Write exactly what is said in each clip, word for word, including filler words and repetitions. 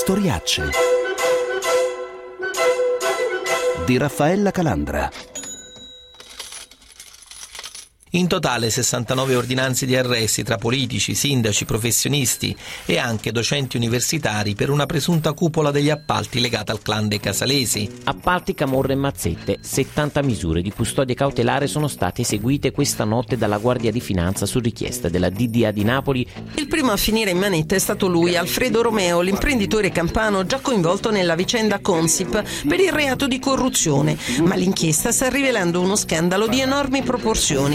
Storiacce di Raffaella Calandra. In totale sessantanove ordinanze di arresti tra politici, sindaci, professionisti e anche docenti universitari per una presunta cupola degli appalti legata al clan dei Casalesi. Appalti, camorre e mazzette. settanta misure di custodia cautelare sono state eseguite questa notte dalla Guardia di Finanza su richiesta della D D A di Napoli. Il primo a finire in manetta è stato lui, Alfredo Romeo, l'imprenditore campano già coinvolto nella vicenda Consip per il reato di corruzione. Ma l'inchiesta sta rivelando uno scandalo di enormi proporzioni.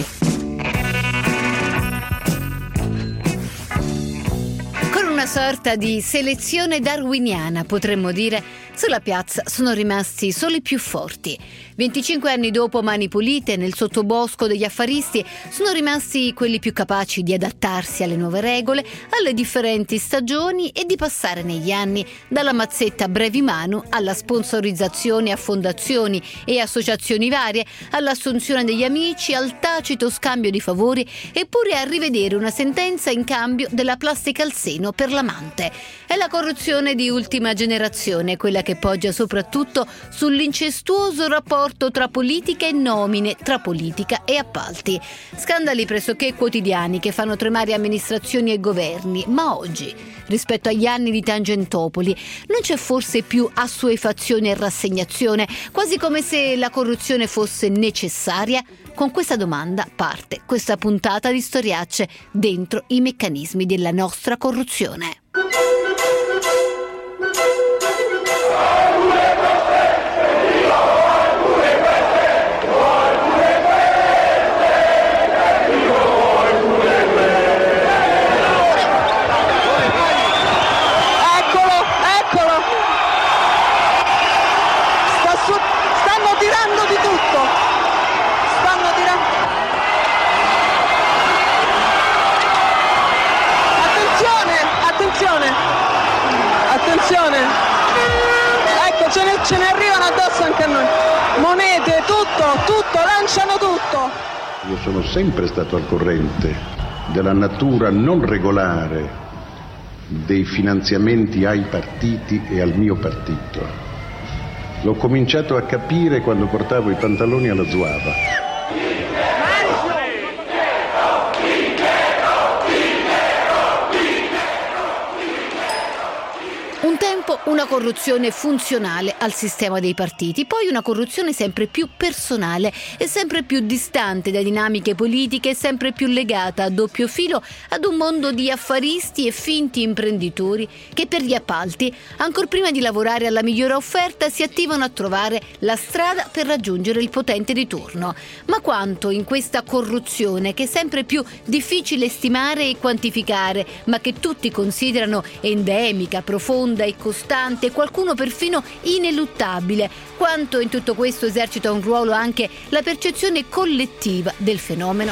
Una sorta di selezione darwiniana, potremmo dire. Sulla piazza sono rimasti solo i più forti. venticinque anni dopo Mani Pulite, nel sottobosco degli affaristi, sono rimasti quelli più capaci di adattarsi alle nuove regole, alle differenti stagioni e di passare negli anni dalla mazzetta brevi manu alla sponsorizzazione a fondazioni e associazioni varie, all'assunzione degli amici, al tacito scambio di favori, eppure a rivedere una sentenza in cambio della plastica al seno per l'amante. È la corruzione di ultima generazione, quella che poggia soprattutto sull'incestuoso rapporto tra politica e nomine, tra politica e appalti. Scandali pressoché quotidiani che fanno tremare amministrazioni e governi, ma oggi, rispetto agli anni di Tangentopoli, non c'è forse più assuefazione e rassegnazione, quasi come se la corruzione fosse necessaria? Con questa domanda parte questa puntata di Storiacce dentro i meccanismi della nostra corruzione. Ecco, ce ne, ce ne arrivano addosso anche a noi. Monete, tutto, tutto, lanciano tutto. Io sono sempre stato al corrente della natura non regolare dei finanziamenti ai partiti e al mio partito. L'ho cominciato a capire quando portavo i pantaloni alla Zuava. Un tempo una corruzione funzionale al sistema dei partiti, poi una corruzione sempre più personale e sempre più distante da dinamiche politiche e sempre più legata a doppio filo ad un mondo di affaristi e finti imprenditori che per gli appalti, ancor prima di lavorare alla migliore offerta, si attivano a trovare la strada per raggiungere il potente di turno. Ma quanto in questa corruzione, che è sempre più difficile stimare e quantificare, ma che tutti considerano endemica, profonda e costante, qualcuno perfino ineluttabile, quanto in tutto questo esercita un ruolo anche la percezione collettiva del fenomeno?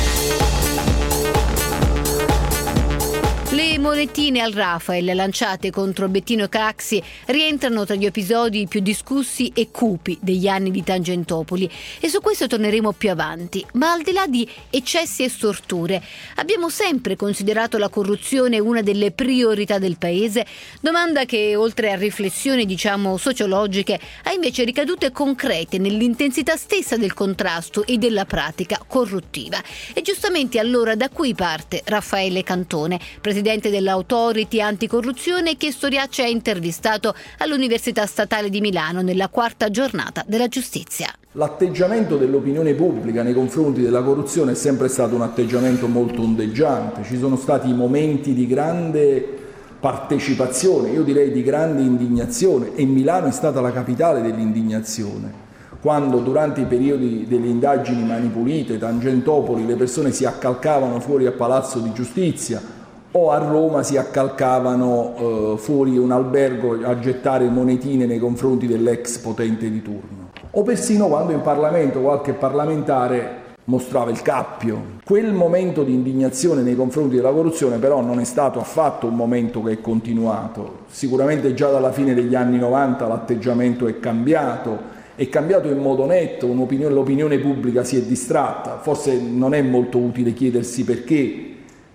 Le monetine al Rafael lanciate contro Bettino Craxi rientrano tra gli episodi più discussi e cupi degli anni di Tangentopoli e su questo torneremo più avanti. Ma al di là di eccessi e storture, abbiamo sempre considerato la corruzione una delle priorità del paese? Domanda che, oltre a riflessioni diciamo sociologiche, ha invece ricadute concrete nell'intensità stessa del contrasto e della pratica corruttiva. E giustamente allora da qui parte Raffaele Cantone, presidente dell'Authority Anticorruzione, che Storiacce ha intervistato all'Università Statale di Milano nella quarta giornata della giustizia. L'atteggiamento dell'opinione pubblica nei confronti della corruzione è sempre stato un atteggiamento molto ondeggiante. Ci sono stati momenti di grande partecipazione, io direi di grande indignazione, e Milano è stata la capitale dell'indignazione. Quando durante i periodi delle indagini Mani Pulite, Tangentopoli, le persone si accalcavano fuori a Palazzo di Giustizia, o a Roma si accalcavano eh, fuori un albergo a gettare monetine nei confronti dell'ex potente di turno, o persino quando in Parlamento qualche parlamentare mostrava il cappio. Quel momento di indignazione nei confronti della corruzione però non è stato affatto un momento che è continuato. Sicuramente già dalla fine degli anni novanta l'atteggiamento è cambiato, è cambiato in modo netto, un'opinione, l'opinione pubblica si è distratta, forse non è molto utile chiedersi perché.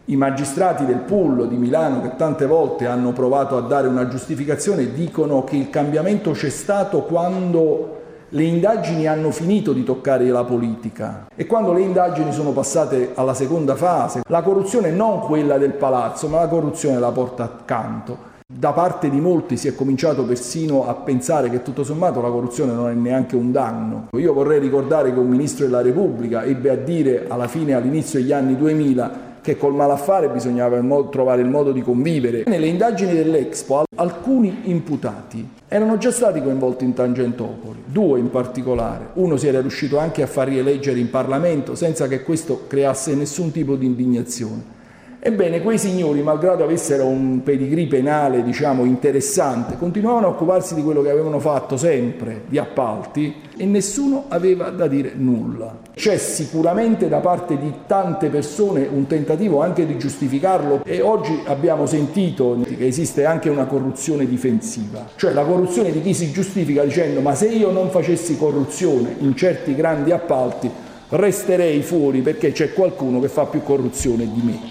I magistrati del pool di Milano, che tante volte hanno provato a dare una giustificazione, dicono che il cambiamento c'è stato quando le indagini hanno finito di toccare la politica e quando le indagini sono passate alla seconda fase. La corruzione non quella del palazzo, ma la corruzione della porta accanto. Da parte di molti si è cominciato persino a pensare che tutto sommato la corruzione non è neanche un danno. Io vorrei ricordare che un ministro della Repubblica ebbe a dire alla fine, all'inizio degli anni duemila, che col malaffare bisognava trovare il modo di convivere. Nelle indagini dell'Expo alcuni imputati erano già stati coinvolti in Tangentopoli, due in particolare. Uno si era riuscito anche a far rieleggere in Parlamento senza che questo creasse nessun tipo di indignazione. Ebbene, quei signori, malgrado avessero un pedigree penale, diciamo, interessante, continuavano a occuparsi di quello che avevano fatto sempre, di appalti, e nessuno aveva da dire nulla. C'è sicuramente da parte di tante persone un tentativo anche di giustificarlo e oggi abbiamo sentito che esiste anche una corruzione difensiva, cioè la corruzione di chi si giustifica dicendo ma se io non facessi corruzione in certi grandi appalti resterei fuori perché c'è qualcuno che fa più corruzione di me.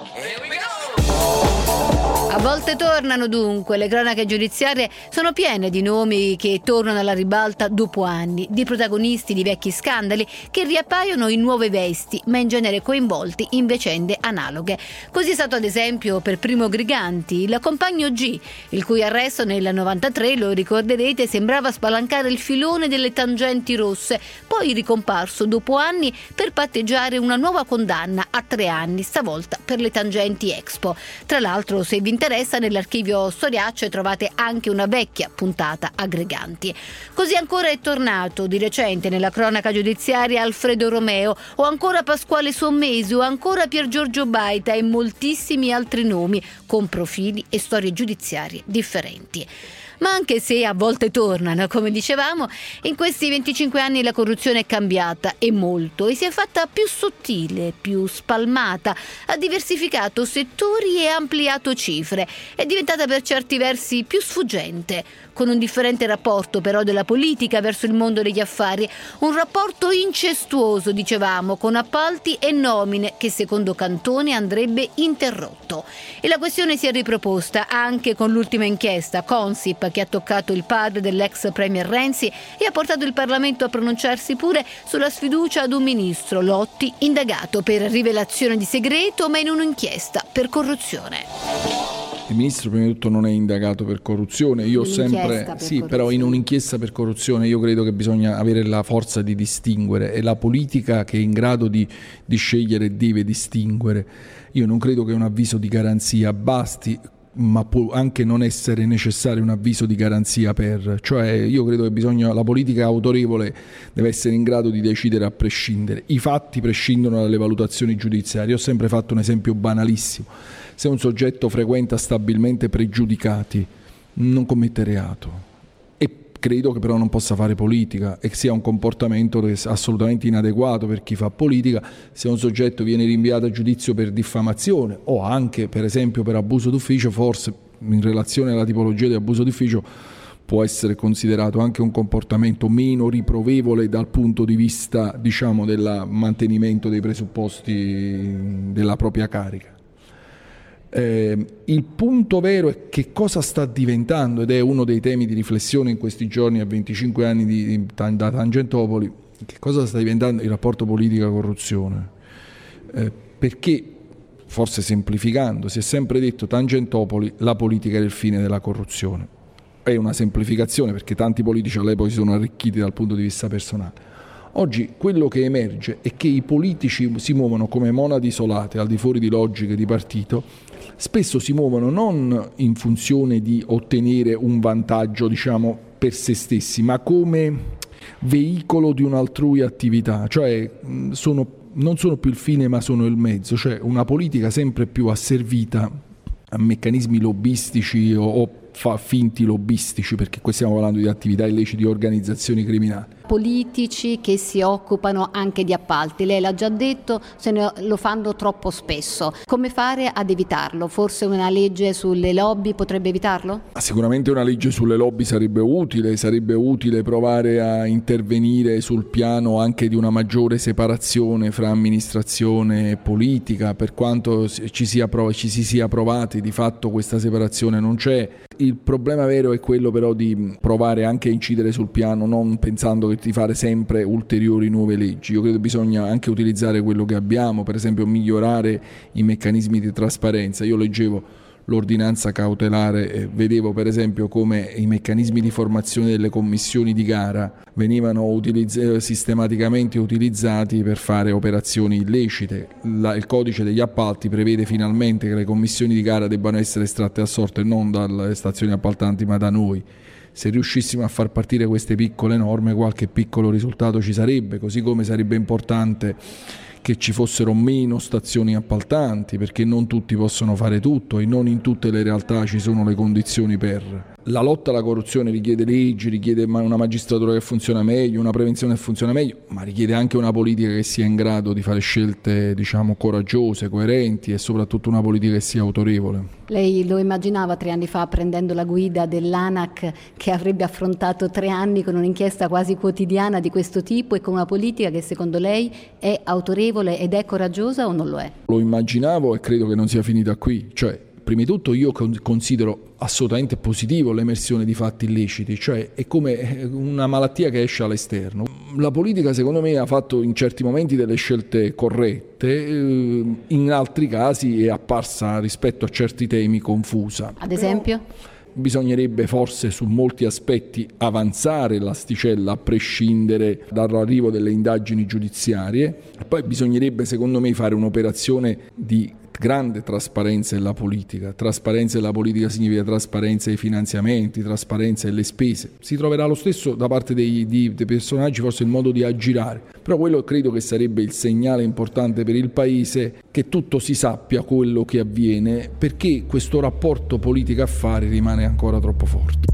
A volte tornano dunque, le cronache giudiziarie sono piene di nomi che tornano alla ribalta dopo anni, di protagonisti di vecchi scandali che riappaiono in nuove vesti, ma in genere coinvolti in vicende analoghe. Così è stato ad esempio per Primo Griganti, il compagno G, il cui arresto nel novantatré, lo ricorderete, sembrava spalancare il filone delle tangenti rosse, poi ricomparso dopo anni per patteggiare una nuova condanna a tre anni, stavolta per le tangenti Expo. Tra l'altro, se vi interessa, nell'archivio Storiacce trovate anche una vecchia puntata a Griganti. Così ancora è tornato di recente nella cronaca giudiziaria Alfredo Romeo, o ancora Pasquale Sommesi, o ancora Pier Giorgio Baita e moltissimi altri nomi con profili e storie giudiziarie differenti. Ma anche se a volte tornano, come dicevamo, in questi venticinque anni la corruzione è cambiata e molto e si è fatta più sottile, più spalmata, ha diversificato settori e ampliato cifre, è diventata per certi versi più sfuggente, con un differente rapporto però della politica verso il mondo degli affari, un rapporto incestuoso, dicevamo, con appalti e nomine che secondo Cantone andrebbe interrotto. E la questione si è riproposta anche con l'ultima inchiesta Consip, che ha toccato il padre dell'ex premier Renzi e ha portato il Parlamento a pronunciarsi pure sulla sfiducia ad un ministro, Lotti, indagato per rivelazione di segreto ma in un'inchiesta per corruzione. Il ministro prima di tutto non è indagato per corruzione, io ho sempre sì, però in un'inchiesta per corruzione io credo che bisogna avere la forza di distinguere, è la politica che è in grado di, di scegliere e deve distinguere. Io non credo che un avviso di garanzia basti, ma può anche non essere necessario un avviso di garanzia per, cioè io credo che bisogna, la politica autorevole deve essere in grado di decidere a prescindere. I fatti prescindono dalle valutazioni giudiziarie. Ho sempre fatto un esempio banalissimo: se un soggetto frequenta stabilmente pregiudicati non commette reato, e credo che però non possa fare politica e che sia un comportamento assolutamente inadeguato per chi fa politica. Se un soggetto viene rinviato a giudizio per diffamazione o anche per esempio per abuso d'ufficio, forse in relazione alla tipologia di abuso d'ufficio può essere considerato anche un comportamento meno riprovevole dal punto di vista, diciamo, del mantenimento dei presupposti della propria carica. Eh, il punto vero è che cosa sta diventando, ed è uno dei temi di riflessione in questi giorni a venticinque anni di, di, da Tangentopoli, che cosa sta diventando il rapporto politica-corruzione. Eh, perché, forse semplificando, si è sempre detto Tangentopoli, la politica era il fine della corruzione. È una semplificazione perché tanti politici all'epoca si sono arricchiti dal punto di vista personale. Oggi quello che emerge è che i politici si muovono come monadi isolate, al di fuori di logiche di partito, spesso si muovono non in funzione di ottenere un vantaggio, diciamo, per se stessi, ma come veicolo di un'altrui attività, cioè sono, non sono più il fine ma sono il mezzo, cioè una politica sempre più asservita a meccanismi lobbistici o, o fa finti lobbistici, perché qui stiamo parlando di attività illecite di organizzazioni criminali. politici che si occupano anche di appalti. Lei l'ha già detto, se ne lo fanno troppo spesso. Come fare ad evitarlo? Forse una legge sulle lobby potrebbe evitarlo? Sicuramente una legge sulle lobby sarebbe utile, sarebbe utile provare a intervenire sul piano anche di una maggiore separazione fra amministrazione e politica, per quanto ci sia prov- ci si sia provati, di fatto questa separazione non c'è. Il problema vero è quello però di provare anche a incidere sul piano, non pensando che di fare sempre ulteriori nuove leggi. Io credo che bisogna anche utilizzare quello che abbiamo, per esempio migliorare i meccanismi di trasparenza. Io leggevo l'ordinanza cautelare e vedevo per esempio come i meccanismi di formazione delle commissioni di gara venivano utilizz- sistematicamente utilizzati per fare operazioni illecite. La, il codice degli appalti prevede finalmente che le commissioni di gara debbano essere estratte a sorte non dalle stazioni appaltanti ma da noi. Se riuscissimo a far partire queste piccole norme, qualche piccolo risultato ci sarebbe, così come sarebbe importante che ci fossero meno stazioni appaltanti, perché non tutti possono fare tutto e non in tutte le realtà ci sono le condizioni per. La lotta alla corruzione richiede leggi, richiede una magistratura che funziona meglio, una prevenzione che funziona meglio, ma richiede anche una politica che sia in grado di fare scelte, diciamo, coraggiose, coerenti e soprattutto una politica che sia autorevole. Lei lo immaginava tre anni fa prendendo la guida dell'ANAC che avrebbe affrontato tre anni con un'inchiesta quasi quotidiana di questo tipo e con una politica che secondo lei è autorevole ed è coraggiosa o non lo è? Lo immaginavo e credo che non sia finita qui, cioè prima di tutto io considero assolutamente positivo l'emersione di fatti illeciti, cioè è come una malattia che esce all'esterno. La politica secondo me ha fatto in certi momenti delle scelte corrette, in altri casi è apparsa rispetto a certi temi confusa. Ad esempio? Bisognerebbe forse su molti aspetti avanzare l'asticella a prescindere dall'arrivo delle indagini giudiziarie. Poi bisognerebbe secondo me fare un'operazione di grande trasparenza della politica. Trasparenza della politica significa trasparenza dei finanziamenti, trasparenza delle spese. Si troverà lo stesso da parte dei, di, dei personaggi, forse il modo di aggirare. Però quello credo che sarebbe il segnale importante per il Paese, che tutto si sappia quello che avviene, perché questo rapporto politica-affari rimane ancora troppo forte.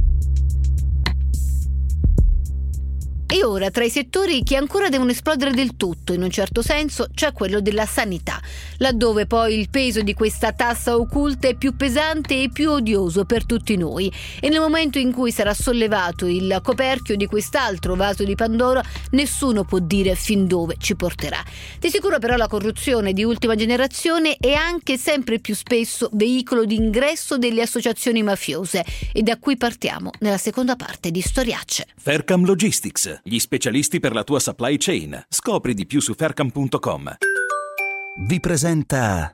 E ora, tra i settori che ancora devono esplodere del tutto, in un certo senso, c'è quello della sanità, laddove poi il peso di questa tassa occulta è più pesante e più odioso per tutti noi. E nel momento in cui sarà sollevato il coperchio di quest'altro vaso di Pandora, nessuno può dire fin dove ci porterà. Di sicuro però la corruzione di ultima generazione è anche sempre più spesso veicolo di ingresso delle associazioni mafiose, e da qui partiamo nella seconda parte di Storiacce. Faircam Logistics, gli specialisti per la tua supply chain. Scopri di più su faircam punto com. Vi presenta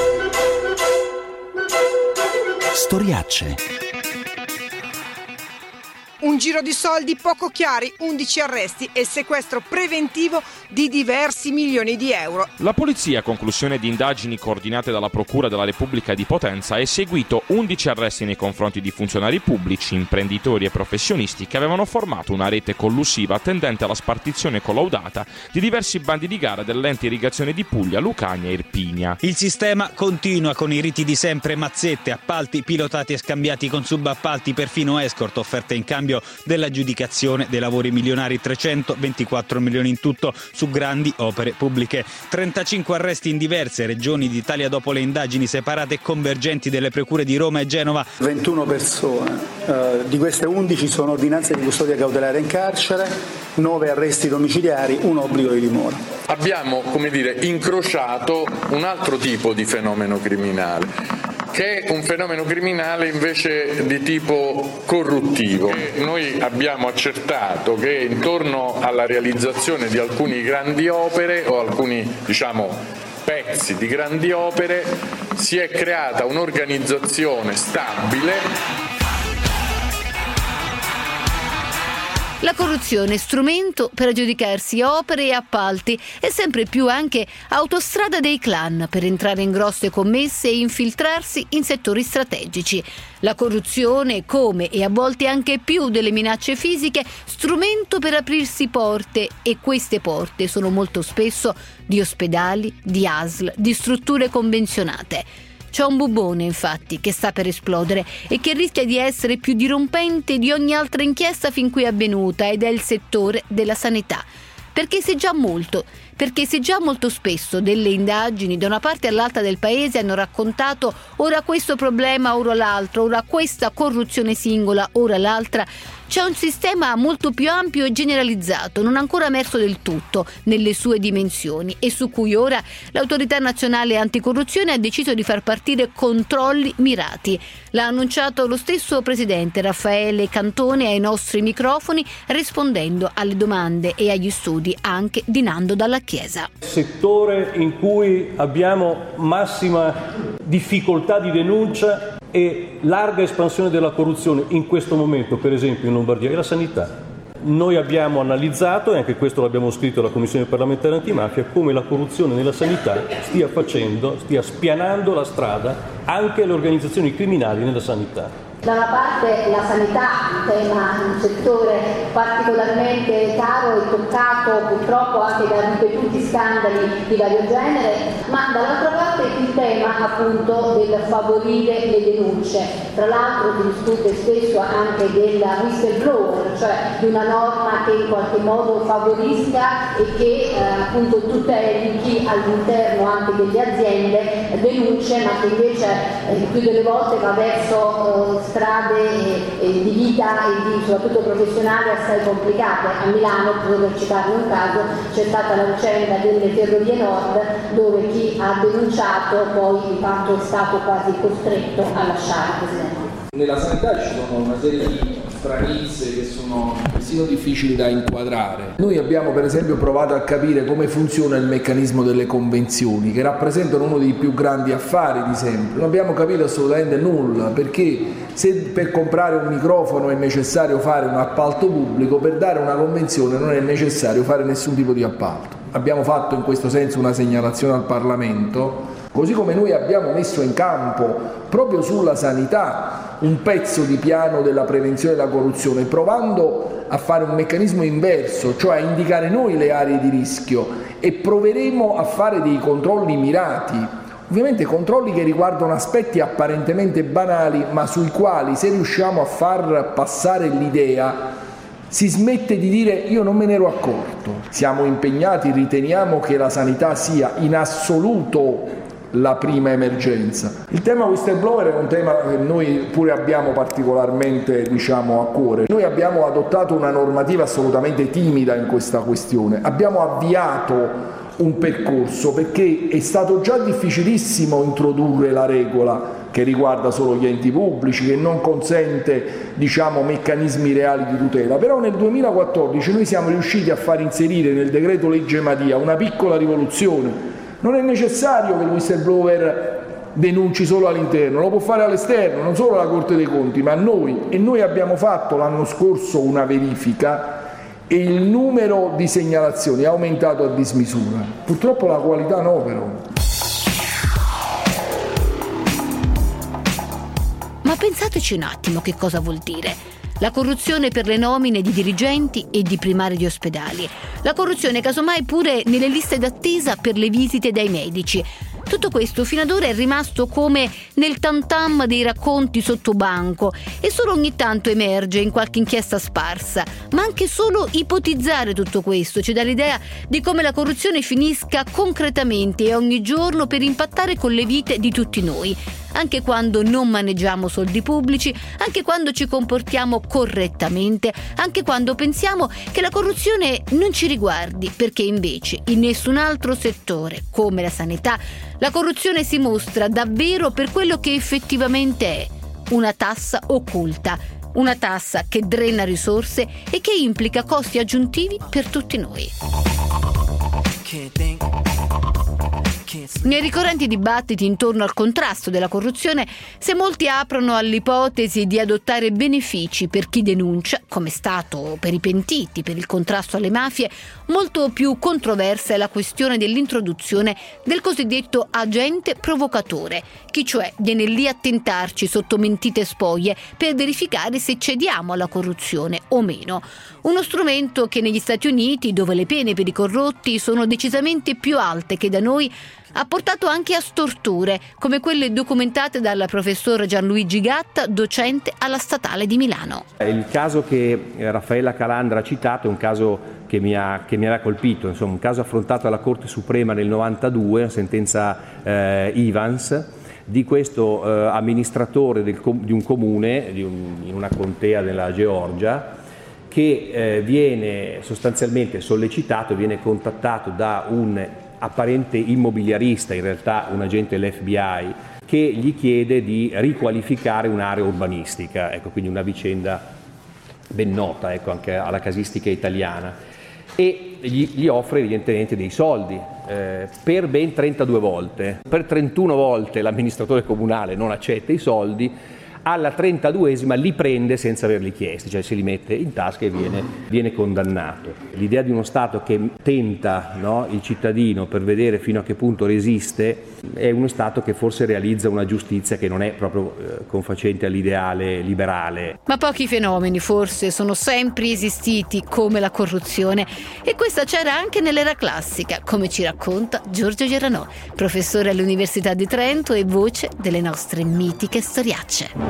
Storiacce. Un giro di soldi poco chiari, undici arresti e sequestro preventivo di diversi milioni di euro. La polizia, a conclusione di indagini coordinate dalla Procura della Repubblica di Potenza, ha eseguito undici arresti nei confronti di funzionari pubblici, imprenditori e professionisti che avevano formato una rete collusiva tendente alla spartizione collaudata di diversi bandi di gara dell'ente irrigazione di Puglia, Lucania e Irpinia. Il sistema continua con i riti di sempre, mazzette, appalti pilotati e scambiati con subappalti, perfino escort offerte in cambio dell'aggiudicazione dei lavori milionari, trecentoventiquattro milioni in tutto su grandi opere pubbliche. trentacinque arresti in diverse regioni d'Italia dopo le indagini separate e convergenti delle procure di Roma e Genova. ventuno persone, uh, di queste undici sono ordinanze di custodia cautelare in carcere, nove arresti domiciliari, un obbligo di dimora. Abbiamo, come dire, incrociato un altro tipo di fenomeno criminale, che è un fenomeno criminale invece di tipo corruttivo. Noi abbiamo accertato che intorno alla realizzazione di alcune grandi opere o alcuni, diciamo, pezzi di grandi opere si è creata un'organizzazione stabile. La corruzione, strumento per aggiudicarsi opere e appalti, e sempre più anche autostrada dei clan per entrare in grosse commesse e infiltrarsi in settori strategici. La corruzione, come e a volte anche più delle minacce fisiche, strumento per aprirsi porte, e queste porte sono molto spesso di ospedali, di A S L, di strutture convenzionate. C'è un bubbone, infatti, che sta per esplodere e che rischia di essere più dirompente di ogni altra inchiesta fin qui avvenuta, ed è il settore della sanità. Perché se già molto, perché se già molto spesso delle indagini da una parte all'altra del paese hanno raccontato ora questo problema, ora l'altro, ora questa corruzione singola, ora l'altra, c'è un sistema molto più ampio e generalizzato, non ancora emerso del tutto nelle sue dimensioni, e su cui ora l'Autorità Nazionale Anticorruzione ha deciso di far partire controlli mirati. L'ha annunciato lo stesso presidente Raffaele Cantone ai nostri microfoni, rispondendo alle domande e agli studi anche di Nando Dalla Chiesa. Settore in cui abbiamo massima difficoltà di denuncia e larga espansione della corruzione in questo momento, per esempio in Lombardia, è la sanità. Noi abbiamo analizzato, e anche questo l'abbiamo scritto alla Commissione parlamentare antimafia, come la corruzione nella sanità stia facendo, stia spianando la strada anche alle organizzazioni criminali nella sanità. Da una parte la sanità, un tema, un settore particolarmente caro e toccato purtroppo anche da ripetuti scandali di vario genere, ma dall'altra parte il tema appunto del favorire le denunce. Tra l'altro si discute spesso anche del whistleblower, cioè di una norma che in qualche modo favorisca e che eh, appunto tuteli chi all'interno anche delle aziende denunce, ma che invece eh, più delle volte va verso eh, strade eh, di vita e di, soprattutto professionali assai complicate. A Milano, solo per citarne un caso, c'è stata la vicenda delle Ferrovie Nord, dove chi ha denunciato poi di fatto è stato quasi costretto a lasciare, Presidente. Nella sanità ci sono una serie di stranezze che sono persino difficili da inquadrare. Noi abbiamo per esempio provato a capire come funziona il meccanismo delle convenzioni, che rappresentano uno dei più grandi affari di sempre. Non abbiamo capito assolutamente nulla, perché se per comprare un microfono è necessario fare un appalto pubblico, per dare una convenzione non è necessario fare nessun tipo di appalto. Abbiamo fatto in questo senso una segnalazione al Parlamento, così come noi abbiamo messo in campo proprio sulla sanità un pezzo di piano della prevenzione della corruzione, provando a fare un meccanismo inverso, cioè a indicare noi le aree di rischio, e proveremo a fare dei controlli mirati. Ovviamente controlli che riguardano aspetti apparentemente banali, ma sui quali, se riusciamo a far passare l'idea, si smette di dire io non me ne ero accorto. Siamo impegnati, riteniamo che la sanità sia in assoluto la prima emergenza. Il tema whistleblower è un tema che noi pure abbiamo particolarmente, diciamo, a cuore. Noi abbiamo adottato una normativa assolutamente timida in questa questione. Abbiamo avviato un percorso perché è stato già difficilissimo introdurre la regola che riguarda solo gli enti pubblici, che non consente, diciamo, meccanismi reali di tutela. Però nel duemilaquattordici noi siamo riusciti a far inserire nel decreto legge Madia una piccola rivoluzione. Non è necessario che il whistleblower denunci solo all'interno, lo può fare all'esterno, non solo la Corte dei Conti, ma noi. E noi abbiamo fatto l'anno scorso una verifica e il numero di segnalazioni è aumentato a dismisura. Purtroppo la qualità no, però. Ma pensateci un attimo che cosa vuol dire. La corruzione per le nomine di dirigenti e di primari di ospedali. La corruzione casomai pure nelle liste d'attesa per le visite dai medici. Tutto questo fino ad ora è rimasto come nel tam-tam dei racconti sotto banco e solo ogni tanto emerge in qualche inchiesta sparsa. Ma anche solo ipotizzare tutto questo ci dà l'idea di come la corruzione finisca concretamente e ogni giorno per impattare con le vite di tutti noi. Anche quando non maneggiamo soldi pubblici, anche quando ci comportiamo correttamente, anche quando pensiamo che la corruzione non ci riguardi, perché invece in nessun altro settore, come la sanità, la corruzione si mostra davvero per quello che effettivamente è, una tassa occulta, una tassa che drena risorse e che implica costi aggiuntivi per tutti noi. Nei ricorrenti dibattiti intorno al contrasto della corruzione, se molti aprono all'ipotesi di adottare benefici per chi denuncia, come è stato per i pentiti, per il contrasto alle mafie, molto più controversa è la questione dell'introduzione del cosiddetto agente provocatore, chi cioè viene lì a tentarci sotto mentite spoglie per verificare se cediamo alla corruzione o meno. Uno strumento che negli Stati Uniti, dove le pene per i corrotti sono decisamente più alte che da noi, ha portato anche a storture, come quelle documentate dal professor Gianluigi Gatta, docente alla Statale di Milano. Il caso che Raffaella Calandra ha citato è un caso che mi ha, che mi aveva colpito, insomma, un caso affrontato dalla Corte Suprema nel novantadue, una sentenza eh, Evans, di questo eh, amministratore del, di un comune, di un, in una contea della Georgia, che eh, viene sostanzialmente sollecitato, viene contattato da un apparente immobiliarista, in realtà un agente dell'F B I, che gli chiede di riqualificare un'area urbanistica, ecco, quindi una vicenda ben nota, ecco, anche alla casistica italiana, e gli, gli offre evidentemente dei soldi eh, per ben trentadue volte. Per trentuno volte l'amministratore comunale non accetta i soldi, alla trentaduesima li prende senza averli chiesti, cioè se li mette in tasca e viene, viene condannato. L'idea di uno Stato che tenta, no, il cittadino per vedere fino a che punto resiste è uno Stato che forse realizza una giustizia che non è proprio eh, confacente all'ideale liberale. Ma pochi fenomeni forse sono sempre esistiti come la corruzione, e questa c'era anche nell'era classica, come ci racconta Giorgio Geranò, professore all'Università di Trento e voce delle nostre mitiche storiacce.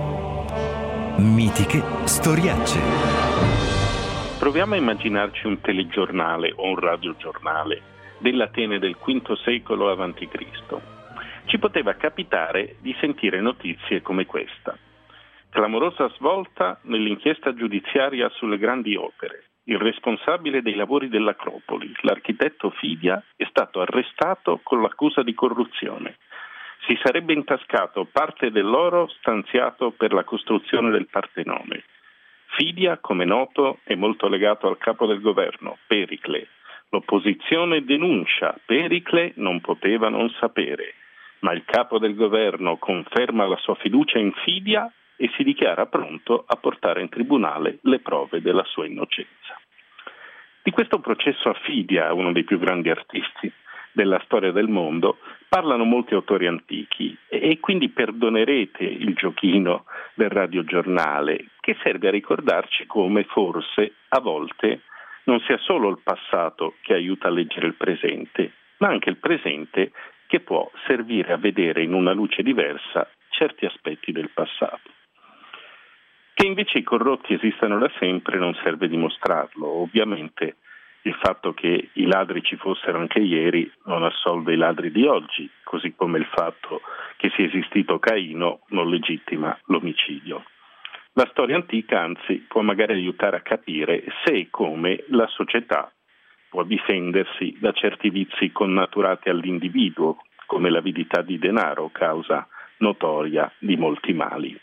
Mitiche storiacce. Proviamo a immaginarci un telegiornale o un radiogiornale dell'Atene del quinto secolo avanti Cristo. Ci poteva capitare di sentire notizie come questa. Clamorosa svolta nell'inchiesta giudiziaria sulle grandi opere. Il responsabile dei lavori dell'Acropoli, l'architetto Fidia, è stato arrestato con l'accusa di corruzione. Si sarebbe intascato parte dell'oro stanziato per la costruzione del Partenone. Fidia, come noto, è molto legato al capo del governo, Pericle. L'opposizione denuncia, Pericle non poteva non sapere, ma il capo del governo conferma la sua fiducia in Fidia e si dichiara pronto a portare in tribunale le prove della sua innocenza. Di questo processo a Fidia, uno dei più grandi artisti della storia del mondo, parlano molti autori antichi e quindi perdonerete il giochino del radiogiornale, che serve a ricordarci come forse a volte non sia solo il passato che aiuta a leggere il presente, ma anche il presente che può servire a vedere in una luce diversa certi aspetti del passato. Che invece i corrotti esistano da sempre non serve dimostrarlo. Ovviamente il fatto che i ladri ci fossero anche ieri non assolve i ladri di oggi, così come il fatto che sia esistito Caino non legittima l'omicidio. La storia antica, anzi, può magari aiutare a capire se e come la società può difendersi da certi vizi connaturati all'individuo, come l'avidità di denaro, causa notoria di molti mali.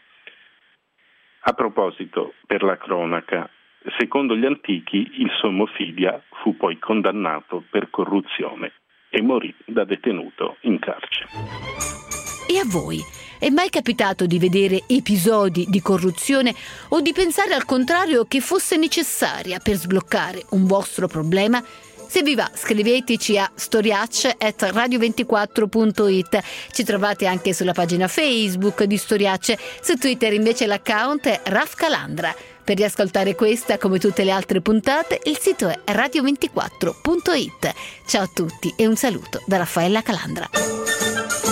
A proposito, per la cronaca, secondo gli antichi il sommo Fidia fu poi condannato per corruzione e morì da detenuto in carcere. E a voi? È mai capitato di vedere episodi di corruzione o di pensare al contrario che fosse necessaria per sbloccare un vostro problema? Se vi va, scriveteci a storiacce chiocciola radio ventiquattro punto it. Ci trovate anche sulla pagina Facebook di Storiacce. Su Twitter invece l'account è Raf Calandra. Per riascoltare questa, come tutte le altre puntate, il sito è radio ventiquattro punto it. Ciao a tutti e un saluto da Raffaella Calandra.